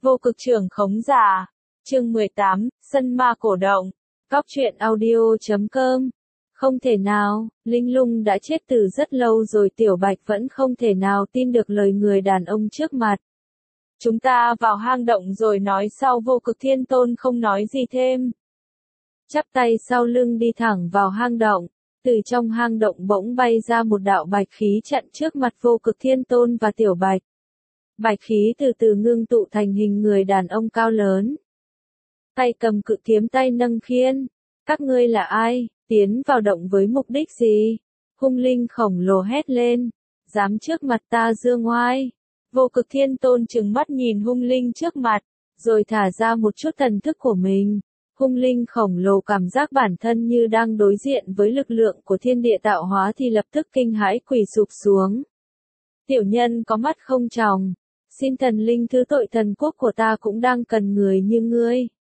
Vô cực trưởng khống giả. Chương 18, Sân ma cổ động. Góc truyện audio.com. Không thể nào, Linh Lung đã chết từ rất lâu rồi. Tiểu Bạch vẫn không thể nào tin được lời người đàn ông trước mặt. Chúng ta vào hang động rồi nói sau. Vô cực thiên tôn không nói gì thêm. Chắp tay sau lưng đi thẳng vào hang động. Từ trong hang động bỗng bay ra một đạo bạch khí chặn trước mặt vô cực thiên tôn và Tiểu Bạch. Bạch khí từ từ ngưng tụ thành hình người đàn ông cao lớn. Tay cầm cự kiếm, tay nâng khiên. Các ngươi là ai, tiến vào động với mục đích gì? Hung linh khổng lồ hét lên. Dám trước mặt ta dương oai. Vô cực thiên tôn trừng mắt nhìn hung linh trước mặt, rồi thả ra một chút thần thức của mình. Hung linh khổng lồ cảm giác bản thân như đang đối diện với lực lượng của thiên địa tạo hóa thì lập tức kinh hãi quỳ sụp xuống. Tiểu nhân có mắt không tròng, xin thần linh thứ tội, thần quốc của ta cũng đang cần người như ngươi.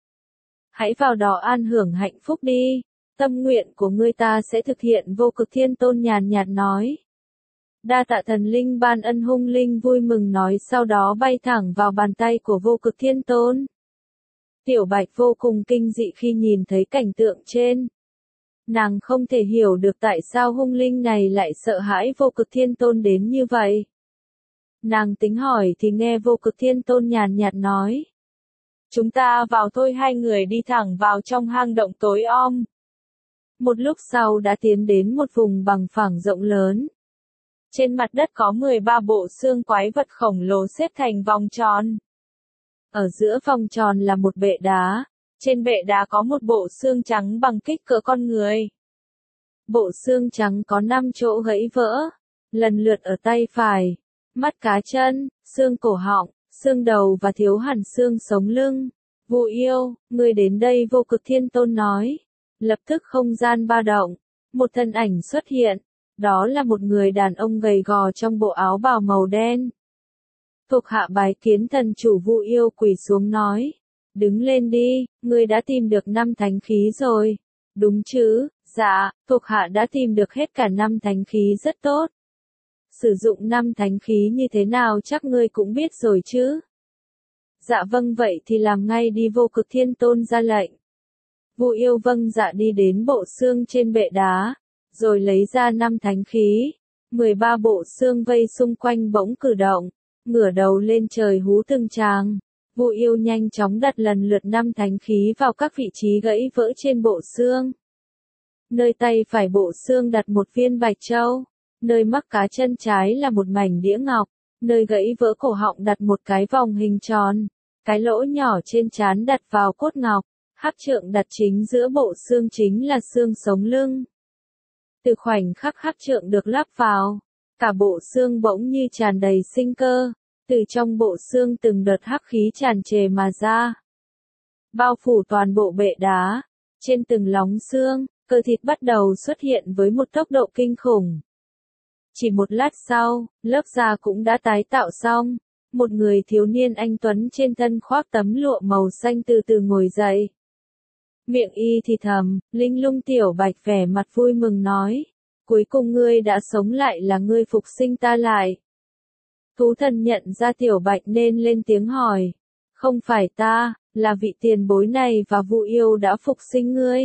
Hãy vào đó an hưởng hạnh phúc đi, tâm nguyện của ngươi ta sẽ thực hiện. Vô cực thiên tôn nhàn nhạt nói. Đa tạ thần linh ban ân. Hung linh vui mừng nói, sau đó bay thẳng vào bàn tay của vô cực thiên tôn. Tiểu Bạch vô cùng kinh dị khi nhìn thấy cảnh tượng trên. Nàng không thể hiểu được tại sao hung linh này lại sợ hãi vô cực thiên tôn đến như vậy. Nàng tính hỏi thì nghe vô cực thiên tôn nhàn nhạt nói. Chúng ta vào thôi. Hai người đi thẳng vào trong hang động tối om. Một lúc sau đã tiến đến một vùng bằng phẳng rộng lớn. Trên mặt đất có 13 bộ xương quái vật khổng lồ xếp thành vòng tròn. Ở giữa vòng tròn là một bệ đá. Trên bệ đá có một bộ xương trắng bằng kích cỡ con người. Bộ xương trắng có 5 chỗ gãy vỡ, lần lượt ở tay phải, mắt cá chân, xương cổ họng, xương đầu và thiếu hẳn xương sống lưng. Vu yêu, ngươi đến đây. Vô cực thiên tôn nói. Lập tức không gian ba động, một thân ảnh xuất hiện. Đó là một người đàn ông gầy gò trong bộ áo bào màu đen. Thuộc hạ bái kiến thần chủ. Vu yêu quỳ xuống nói. Đứng lên đi, ngươi đã tìm được 5 thánh khí rồi. Đúng chứ? Dạ, thuộc hạ đã tìm được hết cả 5 thánh khí. Rất tốt. Sử dụng 5 thánh khí như thế nào chắc ngươi cũng biết rồi chứ? Dạ vâng, vậy thì làm ngay đi. Vô cực thiên tôn ra lệnh. Vu yêu vâng dạ đi đến bộ xương trên bệ đá, rồi lấy ra 5 thánh khí. 13 bộ xương vây xung quanh bỗng cử động, ngửa đầu lên trời hú từng tràng. Vu yêu nhanh chóng đặt lần lượt 5 thánh khí vào các vị trí gãy vỡ trên bộ xương. Nơi tay phải bộ xương đặt một viên bạch châu, nơi mắc cá chân trái là một mảnh đĩa ngọc, nơi gãy vỡ cổ họng đặt một cái vòng hình tròn, cái lỗ nhỏ trên trán đặt vào cốt ngọc, hắc trượng đặt chính giữa bộ xương chính là xương sống lưng. Từ khoảnh khắc hắc trượng được lắp vào, cả bộ xương bỗng như tràn đầy sinh cơ, từ trong bộ xương từng đợt hắc khí tràn trề mà ra, bao phủ toàn bộ bệ đá. Trên từng lóng xương, cơ thịt bắt đầu xuất hiện với một tốc độ kinh khủng. Chỉ một lát sau, lớp da cũng đã tái tạo xong. Một người thiếu niên anh tuấn trên thân khoác tấm lụa màu xanh từ từ ngồi dậy. Miệng y thì thầm. Linh Lung. Tiểu Bạch vẻ mặt vui mừng nói. Cuối cùng ngươi đã sống lại, là ngươi phục sinh ta lại. Thú thần nhận ra Tiểu Bạch nên lên tiếng hỏi. Không phải ta, là vị tiền bối này và Vu yêu đã phục sinh ngươi.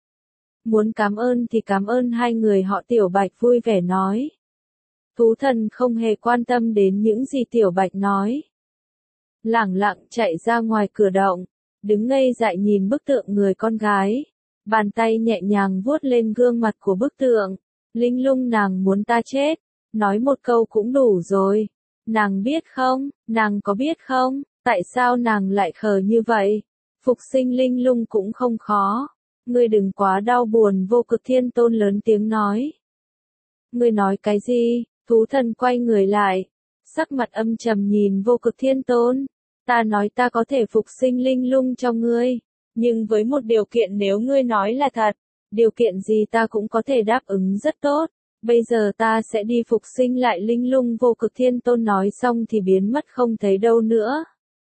Muốn cảm ơn thì cảm ơn hai người họ. Tiểu Bạch vui vẻ nói. Thú thần không hề quan tâm đến những gì Tiểu Bạch nói. Lẳng lặng chạy ra ngoài cửa động, đứng ngây dại nhìn bức tượng người con gái. Bàn tay nhẹ nhàng vuốt lên gương mặt của bức tượng. Linh Lung, nàng muốn ta chết, nói một câu cũng đủ rồi. Nàng biết không, nàng có biết không, tại sao nàng lại khờ như vậy? Phục sinh Linh Lung cũng không khó. Ngươi đừng quá đau buồn. Vô cực thiên tôn lớn tiếng nói. Ngươi nói cái gì? Thú thần quay người lại, sắc mặt âm trầm nhìn vô cực thiên tôn. Ta nói ta có thể phục sinh Linh Lung cho ngươi, nhưng với một điều kiện. Nếu ngươi nói là thật, điều kiện gì ta cũng có thể đáp ứng rất tốt. Bây giờ ta sẽ đi phục sinh lại Linh Lung. Vô cực thiên tôn nói xong thì biến mất không thấy đâu nữa.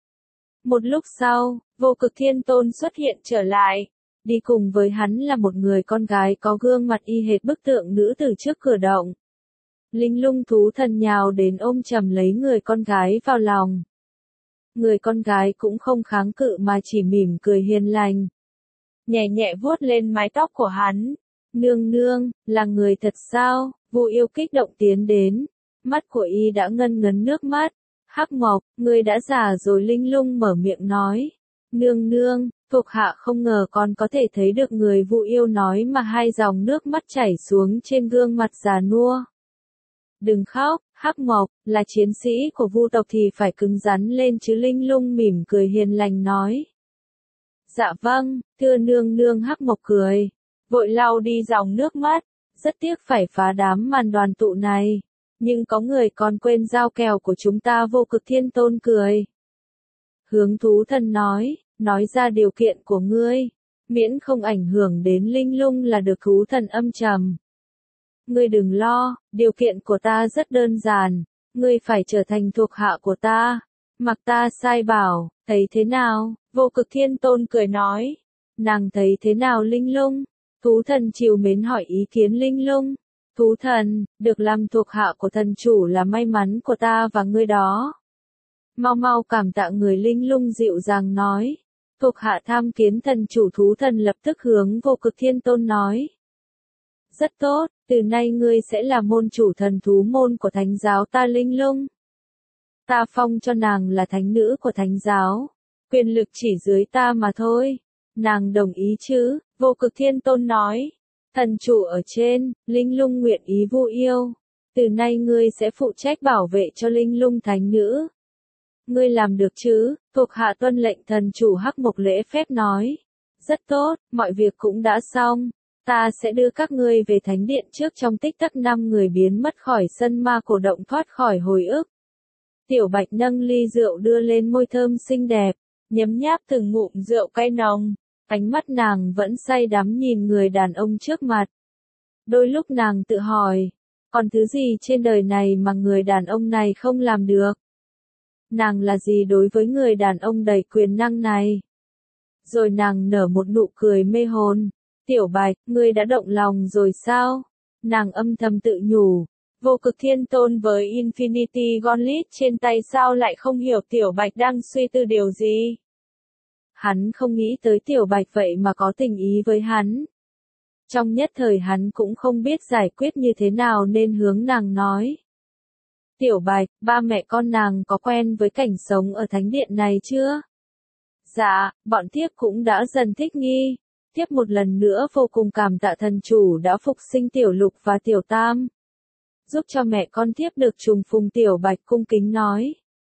Một lúc sau, vô cực thiên tôn xuất hiện trở lại. Đi cùng với hắn là một người con gái có gương mặt y hệt bức tượng nữ từ trước cửa động. Linh Lung thú thần nhào đến ôm chầm lấy người con gái vào lòng. Người con gái cũng không kháng cự mà chỉ mỉm cười hiền lành. Nhẹ nhẹ vuốt lên mái tóc của hắn. Nương nương, là người thật sao? Vu Yêu kích động tiến đến. Mắt của y đã ngân ngấn nước mắt. Hắc Mộc, ngươi đã già rồi. Linh Lung mở miệng nói. Nương nương, thuộc hạ không ngờ con có thể thấy được người. Vu Yêu nói mà hai dòng nước mắt chảy xuống trên gương mặt già nua. Đừng khóc, Hắc Mộc, là chiến sĩ của Vu tộc thì phải cứng rắn lên chứ. Linh Lung mỉm cười hiền lành nói. Dạ vâng, thưa nương nương. Hắc Mộc cười, vội lau đi dòng nước mắt. Rất tiếc phải phá đám màn đoàn tụ này. Nhưng có người còn quên giao kèo của chúng ta. Vô Cực Thiên Tôn cười. Hướng Thú Thần nói ra điều kiện của ngươi. Miễn không ảnh hưởng đến Linh Lung là được. Thú Thần âm trầm. Ngươi đừng lo, điều kiện của ta rất đơn giản. Ngươi phải trở thành thuộc hạ của ta. Mặc ta sai bảo, thấy thế nào? Vô Cực Thiên Tôn cười nói. Nàng thấy thế nào Linh Lung? Thú Thần trìu mến hỏi ý kiến Linh Lung. Thú Thần, được làm thuộc hạ của thần chủ là may mắn của ta và ngươi đó. Mau mau cảm tạ người. Linh Lung dịu dàng nói. Thuộc hạ tham kiến thần chủ. Thú Thần lập tức hướng Vô Cực Thiên Tôn nói. Rất tốt, từ nay ngươi sẽ là môn chủ thần thú môn của thánh giáo ta. Linh Lung. Ta phong cho nàng là thánh nữ của thánh giáo. Quyền lực chỉ dưới ta mà thôi. Nàng đồng ý chứ? Vô Cực Thiên Tôn nói. Thần chủ ở trên, Linh Lung nguyện ý. Vu Yêu. Từ nay ngươi sẽ phụ trách bảo vệ cho Linh Lung thánh nữ. Ngươi làm được chứ? Thuộc hạ tuân lệnh. Thần chủ Hắc Mộc lễ phép nói. Rất tốt, mọi việc cũng đã xong. Ta sẽ đưa các ngươi về thánh điện trước. Trong tích tắc 5 người biến mất khỏi sân ma cổ động thoát khỏi hồi ức. Tiểu Bạch nâng ly rượu đưa lên môi thơm xinh đẹp, nhấm nháp từng ngụm rượu cay nồng. Ánh mắt nàng vẫn say đắm nhìn người đàn ông trước mặt. Đôi lúc nàng tự hỏi, còn thứ gì trên đời này mà người đàn ông này không làm được? Nàng là gì đối với người đàn ông đầy quyền năng này? Rồi nàng nở một nụ cười mê hồn. Tiểu Bạch, ngươi đã động lòng rồi sao? Nàng âm thầm tự nhủ. Vô Cực Thiên Tôn với Infinity Gauntlet trên tay sao lại không hiểu Tiểu Bạch đang suy tư điều gì? Hắn không nghĩ tới Tiểu Bạch vậy mà có tình ý với hắn. Trong nhất thời hắn cũng không biết giải quyết như thế nào nên hướng nàng nói. Tiểu Bạch, ba mẹ con nàng có quen với cảnh sống ở thánh điện này chưa? Dạ, bọn thiếp cũng đã dần thích nghi. Thiếp một lần nữa vô cùng cảm tạ thần chủ đã phục sinh Tiểu Lục và Tiểu Tam. Giúp cho mẹ con thiếp được trùng phùng. Tiểu Bạch cung kính nói.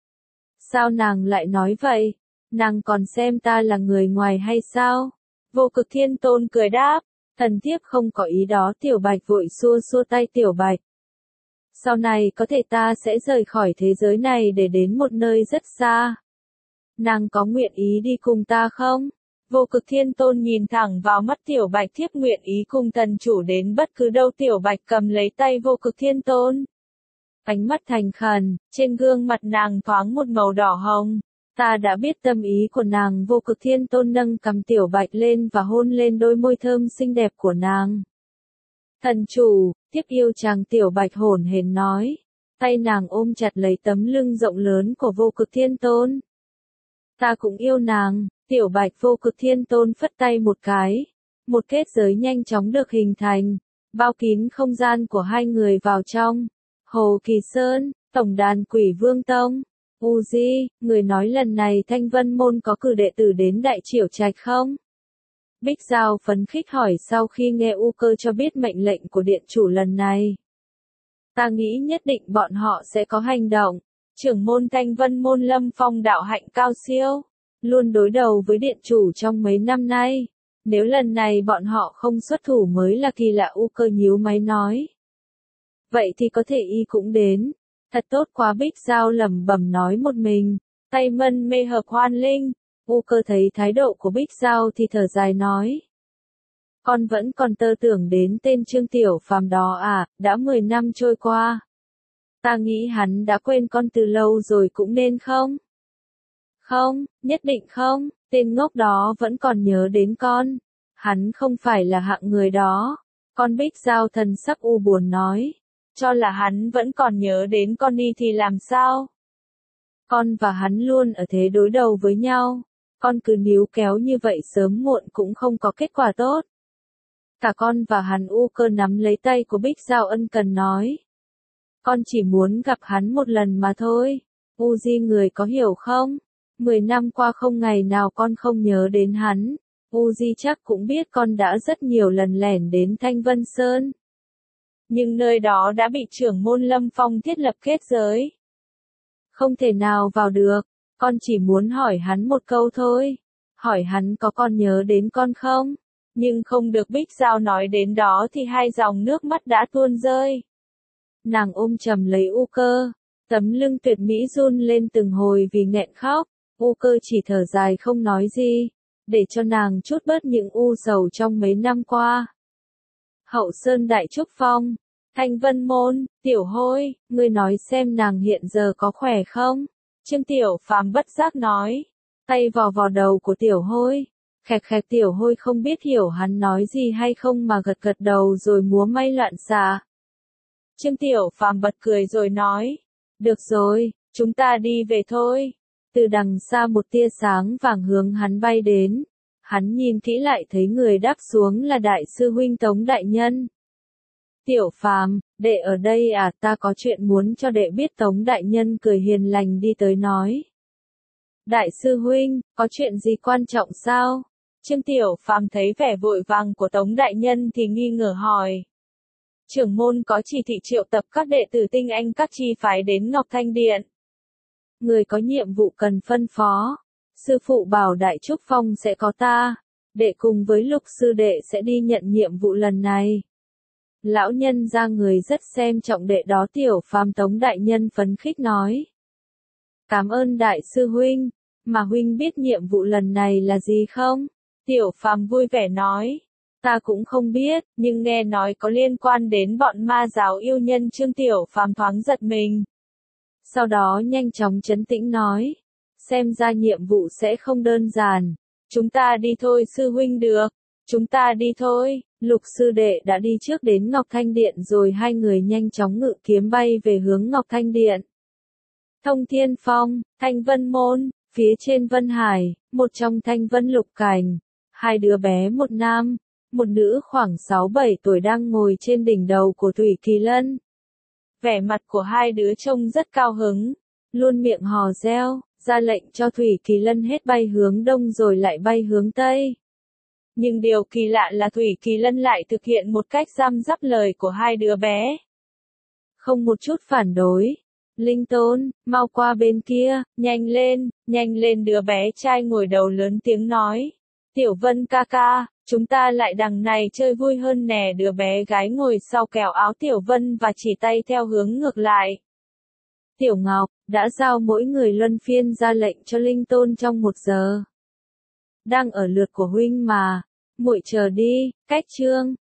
Sao nàng lại nói vậy? Nàng còn xem ta là người ngoài hay sao? Vô Cực Thiên Tôn cười đáp. Thần thiếp không có ý đó. Tiểu Bạch vội xua xua tay. Tiểu Bạch, sau này có thể ta sẽ rời khỏi thế giới này để đến một nơi rất xa. Nàng có nguyện ý đi cùng ta không? Vô Cực Thiên Tôn nhìn thẳng vào mắt Tiểu Bạch. Thiếp nguyện ý cùng thần chủ đến bất cứ đâu. Tiểu Bạch cầm lấy tay Vô Cực Thiên Tôn. Ánh mắt thành khẩn, trên gương mặt nàng thoáng một màu đỏ hồng. Ta đã biết tâm ý của nàng. Vô Cực Thiên Tôn nâng cằm Tiểu Bạch lên và hôn lên đôi môi thơm xinh đẹp của nàng. Thần chủ, thiếp yêu chàng. Tiểu Bạch hổn hển nói. Tay nàng ôm chặt lấy tấm lưng rộng lớn của Vô Cực Thiên Tôn. Ta cũng yêu nàng. Tiểu Bạch. Vô Cực Thiên Tôn phất tay một cái. Một kết giới nhanh chóng được hình thành, bao kín không gian của hai người vào trong. Hồ Kỳ Sơn, Tổng đàn Quỷ Vương Tông. Uzi, người nói lần này Thanh Vân Môn có cử đệ tử đến Đại Triểu Trạch không? Bích Giao phấn khích hỏi sau khi nghe U Cơ cho biết mệnh lệnh của điện chủ lần này. Ta nghĩ nhất định bọn họ sẽ có hành động. Trưởng môn Thanh Vân Môn Lâm Phong đạo hạnh cao siêu, luôn đối đầu với điện chủ trong mấy năm nay. Nếu lần này bọn họ không xuất thủ mới là kỳ lạ. U Cơ nhíu máy nói. Vậy thì có thể y cũng đến. Thật tốt quá. Bích Giao lẩm bẩm nói một mình. Tay mân mê hợp hoan linh. U Cơ thấy thái độ của Bích Giao thì thở dài nói. Con vẫn còn tơ tưởng đến tên Trương Tiểu Phàm đó à, đã 10 năm trôi qua. Ta nghĩ hắn đã quên con từ lâu rồi cũng nên không? Không, nhất định không, tên ngốc đó vẫn còn nhớ đến con. Hắn không phải là hạng người đó. Con Bích Giao thần sắc u buồn nói. Cho là hắn vẫn còn nhớ đến con đi thì làm sao? Con và hắn luôn ở thế đối đầu với nhau. Con cứ níu kéo như vậy sớm muộn cũng không có kết quả tốt. Cả con và hắn. U Cơ nắm lấy tay của Bích Giao ân cần nói. Con chỉ muốn gặp hắn một lần mà thôi. U Di người có hiểu không? 10 năm qua không ngày nào con không nhớ đến hắn. U Di chắc cũng biết con đã rất nhiều lần lẻn đến Thanh Vân Sơn. Nhưng nơi đó đã bị trưởng môn Lâm Phong thiết lập kết giới. Không thể nào vào được. Con chỉ muốn hỏi hắn một câu thôi. Hỏi hắn có còn nhớ đến con không? Nhưng không được. Bích Giao nói đến đó thì hai dòng nước mắt đã tuôn rơi. Nàng ôm chầm lấy U Cơ. Tấm lưng tuyệt mỹ run lên từng hồi vì nghẹn khóc. U Cơ chỉ thở dài không nói gì. Để cho nàng trút bớt những u sầu trong mấy năm qua. Hậu Sơn Đại Trúc Phong. Thanh Vân Môn. Tiểu Hôi, ngươi nói xem nàng hiện giờ có khỏe không? Trương Tiểu Phàm bất giác nói. Tay vò vò đầu của Tiểu Hôi. Khẹt khẹt. Tiểu Hôi không biết hiểu hắn nói gì hay không mà gật gật đầu rồi múa may loạn xạ. Trương Tiểu Phàm bật cười rồi nói. Được rồi, chúng ta đi về thôi. Từ đằng xa một tia sáng vàng hướng hắn bay đến. Hắn nhìn kỹ lại thấy người đáp xuống là Đại sư huynh Tống Đại Nhân. Tiểu Phàm, đệ ở đây à? Ta có chuyện muốn cho đệ biết. Tống Đại Nhân cười hiền lành đi tới nói. Đại sư huynh, có chuyện gì quan trọng sao? Trương Tiểu Phàm thấy vẻ vội vàng của Tống Đại Nhân thì nghi ngờ hỏi. Trưởng môn có chỉ thị triệu tập các đệ tử tinh anh các chi phái đến Ngọc Thanh Điện. Người có nhiệm vụ cần phân phó. Sư phụ bảo Đại Trúc Phong sẽ có ta. Đệ cùng với Lục sư đệ sẽ đi nhận nhiệm vụ lần này. Lão nhân ra người rất xem trọng đệ đó. Tiểu Phàm. Tống Đại Nhân phấn khích nói. Cảm ơn Đại sư huynh. Mà huynh biết nhiệm vụ lần này là gì không? Tiểu Phàm vui vẻ nói. Ta cũng không biết, nhưng nghe nói có liên quan đến bọn ma giáo yêu nhân. Trương Tiểu Phàm thoáng giật mình. Sau đó nhanh chóng trấn tĩnh nói. Xem ra nhiệm vụ sẽ không đơn giản. Chúng ta đi thôi sư huynh. Được. Chúng ta đi thôi. Lục sư đệ đã đi trước đến Ngọc Thanh Điện rồi. Hai người nhanh chóng ngự kiếm bay về hướng Ngọc Thanh Điện. Thông Thiên Phong, Thanh Vân Môn, phía trên Vân Hải, một trong Thanh Vân Lục Cảnh. Hai đứa bé một nam, một nữ khoảng 6-7 tuổi đang ngồi trên đỉnh đầu của Thủy Kỳ Lân. Vẻ mặt của hai đứa trông rất cao hứng, luôn miệng hò reo, ra lệnh cho Thủy Kỳ Lân hết bay hướng đông rồi lại bay hướng tây. Nhưng điều kỳ lạ là Thủy Kỳ Lân lại thực hiện một cách răm rắp lời của hai đứa bé. Không một chút phản đối. Linh Tôn, mau qua bên kia, nhanh lên. Đứa bé trai ngồi đầu lớn tiếng nói. Tiểu Vân ca ca, chúng ta lại đằng này chơi vui hơn nè. Đứa bé gái ngồi sau kéo áo Tiểu Vân và chỉ tay theo hướng ngược lại. Tiểu Ngọc, đã giao mỗi người luân phiên ra lệnh cho Linh Tôn trong 1 giờ. Đang ở lượt của huynh mà, muội chờ đi. Cách chương